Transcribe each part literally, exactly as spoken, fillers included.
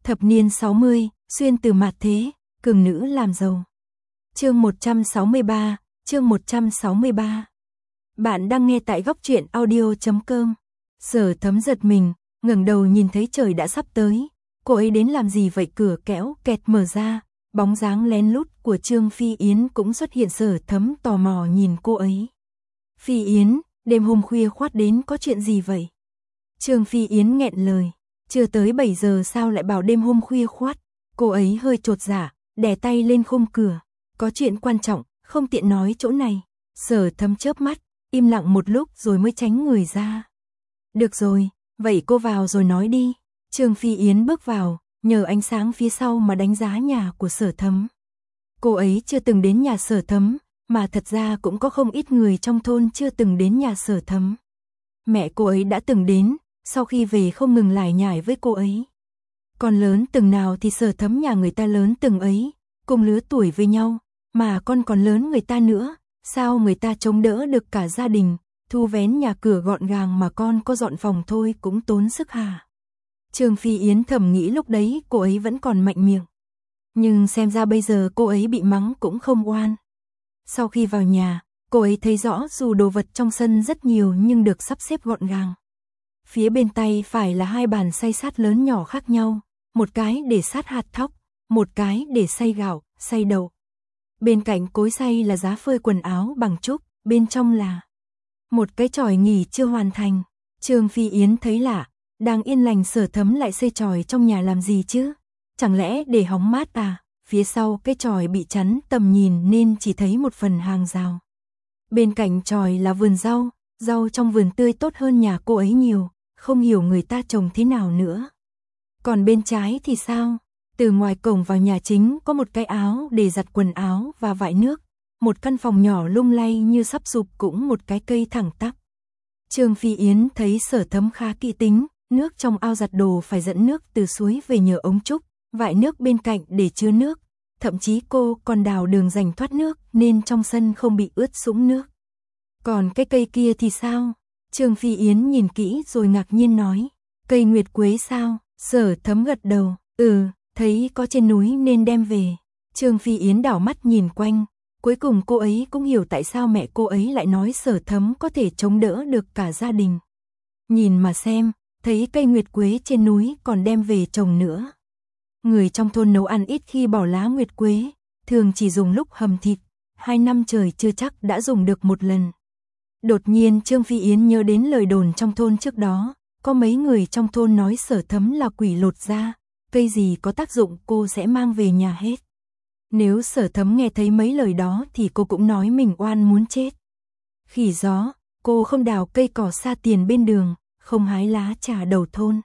Thập niên sáu mươi, xuyên từ mạt thế, cường nữ làm giàu. Chương một trăm sáu mươi ba, chương một trăm sáu mươi ba. Bạn đang nghe tại góc truyện audio chấm com. Sở Thấm giật mình, ngẩng đầu nhìn thấy trời đã sắp tới. Cô ấy đến làm gì vậy? Cửa kéo kẹt mở ra, bóng dáng lén lút của Trương Phi Yến cũng xuất hiện. Sở Thấm tò mò nhìn cô ấy. Phi Yến, đêm hôm khuya khoắt đến có chuyện gì vậy? Trương Phi Yến nghẹn lời, chưa tới bảy giờ sao lại bảo đêm hôm khuya khoắt? Cô ấy hơi chột dạ, đè tay lên khung cửa. Có chuyện quan trọng, không tiện nói chỗ này. Sở Thấm chớp mắt, im lặng một lúc rồi mới tránh người ra. Được rồi, vậy cô vào rồi nói đi. Trương Phi Yến bước vào, nhờ ánh sáng phía sau mà đánh giá nhà của Sở Thấm. Cô ấy chưa từng đến nhà Sở Thấm, mà thật ra cũng có không ít người trong thôn chưa từng đến nhà Sở Thấm. Mẹ cô ấy đã từng đến, sau khi về không ngừng lải nhải với cô ấy. Con lớn từng nào thì Sở Thấm nhà người ta lớn từng ấy, cùng lứa tuổi với nhau, mà con còn lớn người ta nữa, sao người ta chống đỡ được cả gia đình, thu vén nhà cửa gọn gàng mà con có dọn phòng thôi cũng tốn sức hả? Trương Phi Yến thầm nghĩ lúc đấy cô ấy vẫn còn mạnh miệng. Nhưng xem ra bây giờ cô ấy bị mắng cũng không oan. Sau khi vào nhà, cô ấy thấy rõ dù đồ vật trong sân rất nhiều nhưng được sắp xếp gọn gàng. Phía bên tay phải là hai bàn xay sát lớn nhỏ khác nhau, một cái để sát hạt thóc, một cái để xay gạo, xay đậu. Bên cạnh cối xay là giá phơi quần áo bằng trúc, bên trong là một cái chòi nghỉ chưa hoàn thành. Trương Phi Yến thấy lạ, đang yên lành Sở Thấm lại xây chòi trong nhà làm gì chứ? Chẳng lẽ để hóng mát à? Phía sau cái chòi bị chắn tầm nhìn nên chỉ thấy một phần hàng rào. Bên cạnh chòi là vườn rau, rau trong vườn tươi tốt hơn nhà cô ấy nhiều, không hiểu người ta trồng thế nào nữa. Còn bên trái thì sao? Từ ngoài cổng vào nhà chính có một cái áo để giặt quần áo và vại nước, một căn phòng nhỏ lung lay như sắp sụp cũng một cái cây thẳng tắp. Trương Phi Yến thấy Sở Thấm khá kỹ tính, nước trong ao giặt đồ phải dẫn nước từ suối về nhờ ống trúc, vại nước bên cạnh để chứa nước, thậm chí cô còn đào đường dành thoát nước nên trong sân không bị ướt sũng nước. Còn cái cây kia thì sao? Trương Phi Yến nhìn kỹ rồi ngạc nhiên nói, cây nguyệt quế sao? Sở Thấm gật đầu, ừ, thấy có trên núi nên đem về. Trương Phi Yến đảo mắt nhìn quanh, cuối cùng cô ấy cũng hiểu tại sao mẹ cô ấy lại nói Sở Thấm có thể chống đỡ được cả gia đình. Nhìn mà xem, thấy cây nguyệt quế trên núi còn đem về trồng nữa. Người trong thôn nấu ăn ít khi bỏ lá nguyệt quế, thường chỉ dùng lúc hầm thịt, hai năm trời chưa chắc đã dùng được một lần. Đột nhiên Trương Phi Yến nhớ đến lời đồn trong thôn trước đó, có mấy người trong thôn nói Sở Thấm là quỷ lột da, cây gì có tác dụng cô sẽ mang về nhà hết. Nếu Sở Thấm nghe thấy mấy lời đó thì cô cũng nói mình oan muốn chết. Khỉ gió, cô không đào cây cỏ sa tiền bên đường, không hái lá trà đầu thôn.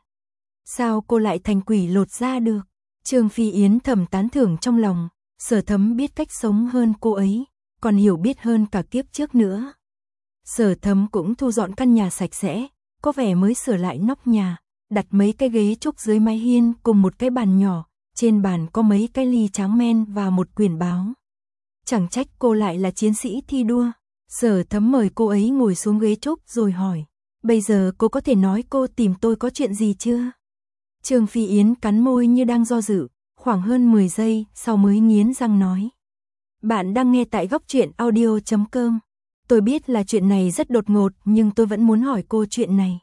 Sao cô lại thành quỷ lột da được? Trương Phi Yến thầm tán thưởng trong lòng, Sở Thấm biết cách sống hơn cô ấy, còn hiểu biết hơn cả kiếp trước nữa. Sở Thấm cũng thu dọn căn nhà sạch sẽ, có vẻ mới sửa lại nóc nhà, đặt mấy cái ghế trúc dưới mái hiên cùng một cái bàn nhỏ, trên bàn có mấy cái ly tráng men và một quyển báo. Chẳng trách cô lại là chiến sĩ thi đua. Sở Thấm mời cô ấy ngồi xuống ghế trúc rồi hỏi, bây giờ cô có thể nói cô tìm tôi có chuyện gì chưa? Trương Phi Yến cắn môi như đang do dự, khoảng hơn mười giây sau mới nghiến răng nói. Bạn đang nghe tại góc truyện audio chấm com. Tôi biết là chuyện này rất đột ngột nhưng tôi vẫn muốn hỏi cô chuyện này.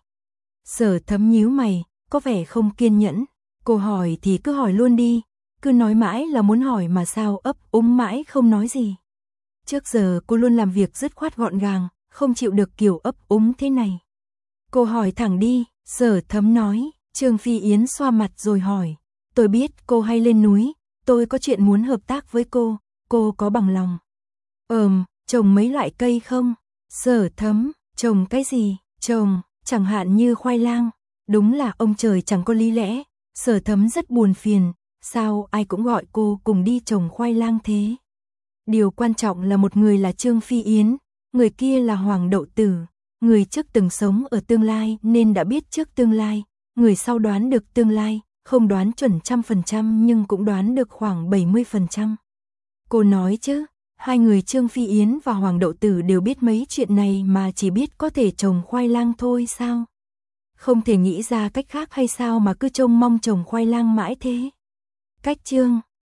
Sở Thấm nhíu mày, có vẻ không kiên nhẫn. Cô hỏi thì cứ hỏi luôn đi, cứ nói mãi là muốn hỏi mà sao ấp úng mãi không nói gì. Trước giờ cô luôn làm việc dứt khoát gọn gàng, không chịu được kiểu ấp úng thế này. Cô hỏi thẳng đi, Sở Thấm nói. Trương Phi Yến xoa mặt rồi hỏi, tôi biết cô hay lên núi, tôi có chuyện muốn hợp tác với cô, cô có bằng lòng? Ừm, trồng mấy loại cây không? Sở Thấm, trồng cái gì? Trồng, chẳng hạn như khoai lang. Đúng là ông trời chẳng có lý lẽ. Sở Thấm rất buồn phiền, sao ai cũng gọi cô cùng đi trồng khoai lang thế? Điều quan trọng là một người là Trương Phi Yến, người kia là Hoàng Đậu Tử, người trước từng sống ở tương lai nên đã biết trước tương lai. Người sau đoán được tương lai, không đoán chuẩn trăm phần trăm nhưng cũng đoán được khoảng bảy mươi phần trăm. Cô nói chứ, hai người Trương Phi Yến và Hoàng Đậu Tử đều biết mấy chuyện này mà chỉ biết có thể trồng khoai lang thôi sao? Không thể nghĩ ra cách khác hay sao mà cứ trông mong trồng khoai lang mãi thế. Cách chương